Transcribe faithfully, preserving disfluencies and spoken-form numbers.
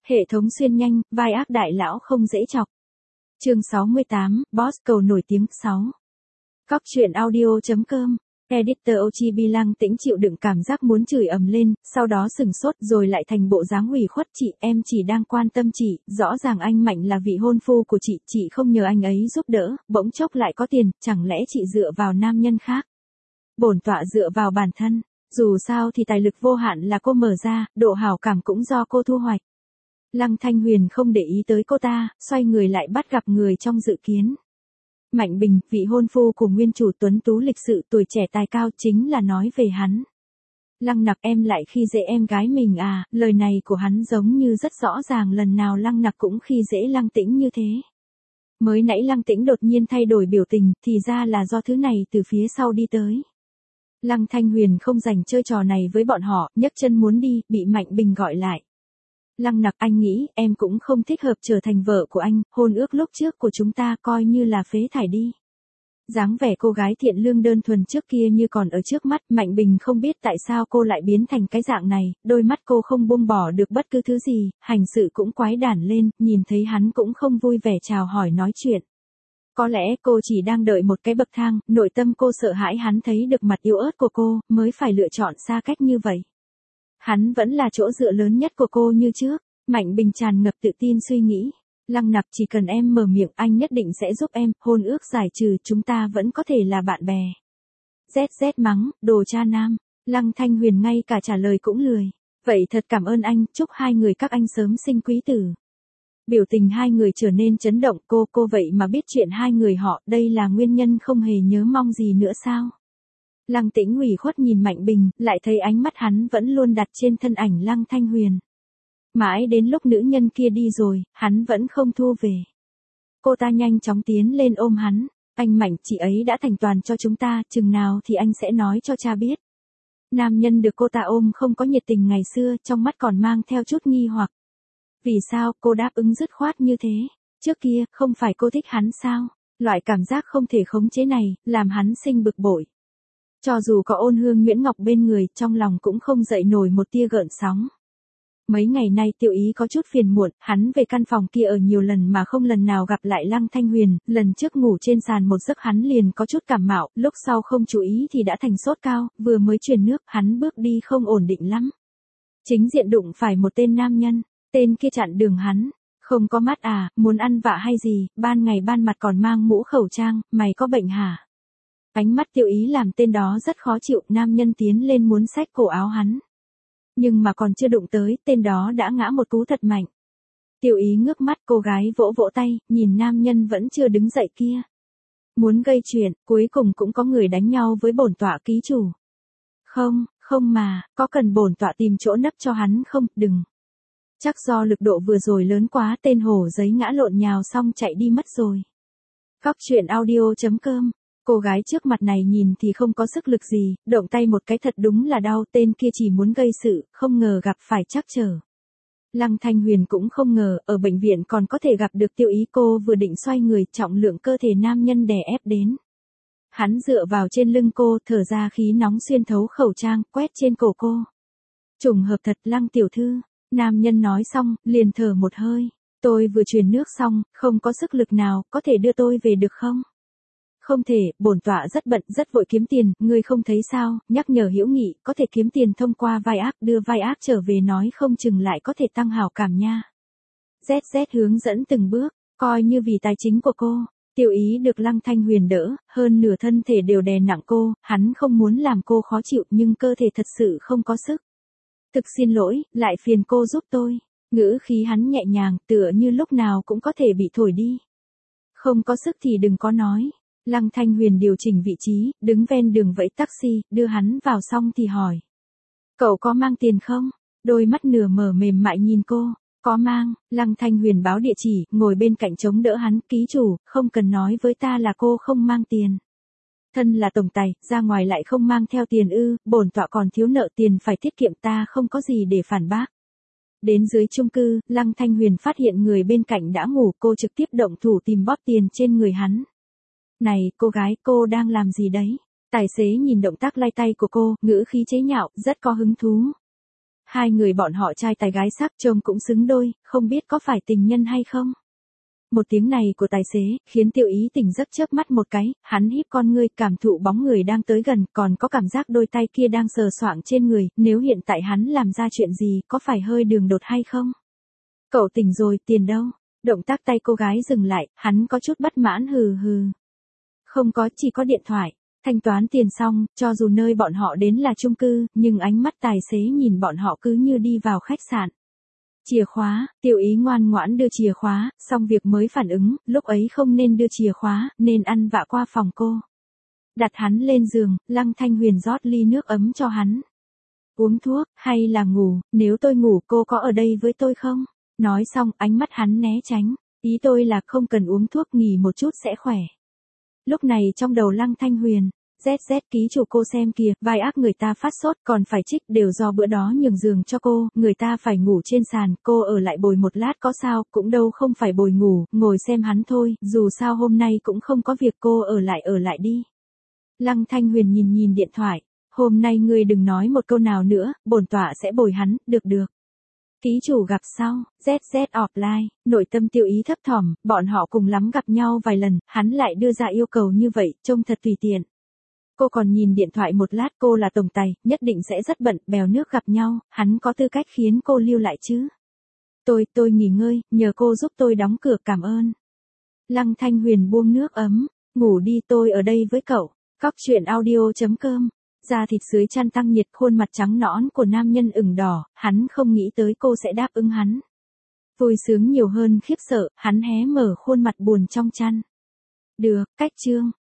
Hệ thống xuyên nhanh, vai ác đại lão không dễ chọc. Chương sáu mươi tám, Boss cầu nổi tiếng sáu. Cóc truyện audio chấm com. Editor Ochibi Lăng Tĩnh chịu đựng cảm giác muốn chửi ầm lên, sau đó sừng sốt rồi lại thành bộ dáng ủy khuất. Chị, em chỉ đang quan tâm chị, rõ ràng anh Mạnh là vị hôn phu của chị, chị không nhờ anh ấy giúp đỡ, bỗng chốc lại có tiền, chẳng lẽ chị dựa vào nam nhân khác? Bổn tọa dựa vào bản thân, dù sao thì tài lực vô hạn là cô mở ra, độ hảo cảm cũng do cô thu hoạch. Lăng Thanh Huyền không để ý tới cô ta, xoay người lại bắt gặp người trong dự kiến. Mạnh Bình, vị hôn phu của nguyên chủ tuấn tú lịch sự tuổi trẻ tài cao, chính là nói về hắn. Lăng Nặc, em lại khi dễ em gái mình à? Lời này của hắn giống như rất rõ ràng, lần nào Lăng Nặc cũng khi dễ Lăng Tĩnh như thế. Mới nãy Lăng Tĩnh đột nhiên thay đổi biểu tình, thì ra là do thứ này từ phía sau đi tới. Lăng Thanh Huyền không rảnh chơi trò này với bọn họ, nhấc chân muốn đi, bị Mạnh Bình gọi lại. Lăng Nặc, anh nghĩ em cũng không thích hợp trở thành vợ của anh, hôn ước lúc trước của chúng ta coi như là phế thải đi. Dáng vẻ cô gái thiện lương đơn thuần trước kia như còn ở trước mắt, Mạnh Bình không biết tại sao cô lại biến thành cái dạng này, đôi mắt cô không buông bỏ được bất cứ thứ gì, hành sự cũng quái đản lên, nhìn thấy hắn cũng không vui vẻ chào hỏi nói chuyện. Có lẽ cô chỉ đang đợi một cái bậc thang, nội tâm cô sợ hãi hắn thấy được mặt yếu ớt của cô, mới phải lựa chọn xa cách như vậy. Hắn vẫn là chỗ dựa lớn nhất của cô như trước. Mạnh Bình tràn ngập tự tin suy nghĩ. Lăng Nặc, chỉ cần em mở miệng anh nhất định sẽ giúp em, hôn ước giải trừ, chúng ta vẫn có thể là bạn bè. Z Z mắng, đồ cha nam. Lăng Thanh Huyền ngay cả trả lời cũng lười. Vậy thật cảm ơn anh, chúc hai người các anh sớm sinh quý tử. Biểu tình hai người trở nên chấn động, cô, cô vậy mà biết chuyện hai người họ, đây là nguyên nhân không hề nhớ mong gì nữa sao? Lăng Tĩnh ủy khuất nhìn Mạnh Bình, lại thấy ánh mắt hắn vẫn luôn đặt trên thân ảnh Lăng Thanh Huyền. Mãi đến lúc nữ nhân kia đi rồi, hắn vẫn không thu về. Cô ta nhanh chóng tiến lên ôm hắn. Anh Mạnh, chị ấy đã thành toàn cho chúng ta, chừng nào thì anh sẽ nói cho cha biết. Nam nhân được cô ta ôm không có nhiệt tình ngày xưa, trong mắt còn mang theo chút nghi hoặc. Vì sao cô đáp ứng dứt khoát như thế? Trước kia, không phải cô thích hắn sao? Loại cảm giác không thể khống chế này, làm hắn sinh bực bội. Cho dù có Ôn Hương Nguyễn Ngọc bên người, trong lòng cũng không dậy nổi một tia gợn sóng. Mấy ngày nay Tiểu Ý có chút phiền muộn, hắn về căn phòng kia ở nhiều lần mà không lần nào gặp lại Lăng Thanh Huyền, lần trước ngủ trên sàn một giấc hắn liền có chút cảm mạo, lúc sau không chú ý thì đã thành sốt cao, vừa mới truyền nước, hắn bước đi không ổn định lắm. Chính diện đụng phải một tên nam nhân, tên kia chặn đường hắn. Không có mắt à, muốn ăn vạ hay gì, ban ngày ban mặt còn mang mũ khẩu trang, mày có bệnh hả? Ánh mắt Tiểu Ý làm tên đó rất khó chịu, nam nhân tiến lên muốn xách cổ áo hắn. Nhưng mà còn chưa đụng tới, tên đó đã ngã một cú thật mạnh. Tiểu Ý ngước mắt, cô gái vỗ vỗ tay, nhìn nam nhân vẫn chưa đứng dậy kia. Muốn gây chuyện, cuối cùng cũng có người đánh nhau với bổn tọa ký chủ. Không, không mà, có cần bổn tọa tìm chỗ nấp cho hắn không, đừng. Chắc do lực độ vừa rồi lớn quá, tên hổ giấy ngã lộn nhào xong chạy đi mất rồi. Cóc truyện audio chấm com. Cô gái trước mặt này nhìn thì không có sức lực gì, động tay một cái thật đúng là đau, tên kia chỉ muốn gây sự, không ngờ gặp phải trắc trở. Lăng Thanh Huyền cũng không ngờ, ở bệnh viện còn có thể gặp được Tiểu Ý, cô vừa định xoay người, trọng lượng cơ thể nam nhân đè ép đến. Hắn dựa vào trên lưng cô, thở ra khí nóng xuyên thấu khẩu trang, quét trên cổ cô. Trùng hợp thật, Lăng tiểu thư, nam nhân nói xong, liền thở một hơi. Tôi vừa truyền nước xong, không có sức lực nào, có thể đưa tôi về được không? Không thể, bổn tọa rất bận, rất vội kiếm tiền, ngươi không thấy sao, nhắc nhở hữu nghị, có thể kiếm tiền thông qua vai ác, đưa vai ác trở về nói không chừng lại có thể tăng hảo cảm nha. Z Z hướng dẫn từng bước, coi như vì tài chính của cô. Tiểu Ý được Lăng Thanh Huyền đỡ, hơn nửa thân thể đều đè nặng cô, hắn không muốn làm cô khó chịu nhưng cơ thể thật sự không có sức. Thực xin lỗi, lại phiền cô giúp tôi. Ngữ khí hắn nhẹ nhàng, tựa như lúc nào cũng có thể bị thổi đi. Không có sức thì đừng có nói. Lăng Thanh Huyền điều chỉnh vị trí, đứng ven đường vẫy taxi, đưa hắn vào xong thì hỏi. Cậu có mang tiền không? Đôi mắt nửa mở mềm mại nhìn cô. Có mang. Lăng Thanh Huyền báo địa chỉ, ngồi bên cạnh chống đỡ hắn, ký chủ, không cần nói với ta là cô không mang tiền. Thân là tổng tài, ra ngoài lại không mang theo tiền ư, bổn tọa còn thiếu nợ tiền phải tiết kiệm, ta không có gì để phản bác. Đến dưới chung cư, Lăng Thanh Huyền phát hiện người bên cạnh đã ngủ, cô trực tiếp động thủ tìm bóp tiền trên người hắn. Này, cô gái, cô đang làm gì đấy? Tài xế nhìn động tác lay tay của cô, ngữ khí chế nhạo, rất có hứng thú. Hai người bọn họ trai tài gái sắc trông cũng xứng đôi, không biết có phải tình nhân hay không. Một tiếng này của tài xế, khiến Tiêu Ý tỉnh giấc chớp mắt một cái, hắn híp con ngươi cảm thụ bóng người đang tới gần, còn có cảm giác đôi tay kia đang sờ soạng trên người, nếu hiện tại hắn làm ra chuyện gì, có phải hơi đường đột hay không? Cậu tỉnh rồi, tiền đâu? Động tác tay cô gái dừng lại, hắn có chút bất mãn hừ hừ. Không có, chỉ có điện thoại. Thanh toán tiền xong, cho dù nơi bọn họ đến là chung cư, nhưng ánh mắt tài xế nhìn bọn họ cứ như đi vào khách sạn. Chìa khóa, Tiêu Ý ngoan ngoãn đưa chìa khóa, xong việc mới phản ứng, lúc ấy không nên đưa chìa khóa, nên ăn vạ qua phòng cô. Đặt hắn lên giường, Lăng Thanh Huyền rót ly nước ấm cho hắn. Uống thuốc, hay là ngủ, nếu tôi ngủ cô có ở đây với tôi không? Nói xong, ánh mắt hắn né tránh, ý tôi là không cần uống thuốc, nghỉ một chút sẽ khỏe. Lúc này trong đầu Lăng Thanh Huyền, zét zét ký chủ cô xem kìa, vai ác người ta phát sốt còn phải trích đều do bữa đó nhường giường cho cô, người ta phải ngủ trên sàn, cô ở lại bồi một lát có sao, cũng đâu không phải bồi ngủ, ngồi xem hắn thôi, dù sao hôm nay cũng không có việc, cô ở lại ở lại đi. Lăng Thanh Huyền nhìn nhìn điện thoại, hôm nay ngươi đừng nói một câu nào nữa, bổn tọa sẽ bồi hắn, được được. Ký chủ gặp sau, zét zét offline, nội tâm Tiêu Ý thấp thỏm, bọn họ cùng lắm gặp nhau vài lần, hắn lại đưa ra yêu cầu như vậy, trông thật tùy tiện. Cô còn nhìn điện thoại một lát, cô là tổng tài, nhất định sẽ rất bận, bèo nước gặp nhau, hắn có tư cách khiến cô lưu lại chứ. Tôi, tôi nghỉ ngơi, nhờ cô giúp tôi đóng cửa, cảm ơn. Lăng Thanh Huyền buông nước ấm, ngủ đi, tôi ở đây với cậu. Cóc truyện audio chấm com. Da thịt dưới chăn tăng nhiệt, khuôn mặt trắng nõn của nam nhân ửng đỏ, hắn không nghĩ tới cô sẽ đáp ứng hắn. Vui sướng nhiều hơn khiếp sợ, hắn hé mở khuôn mặt buồn trong chăn. Được, cách chương.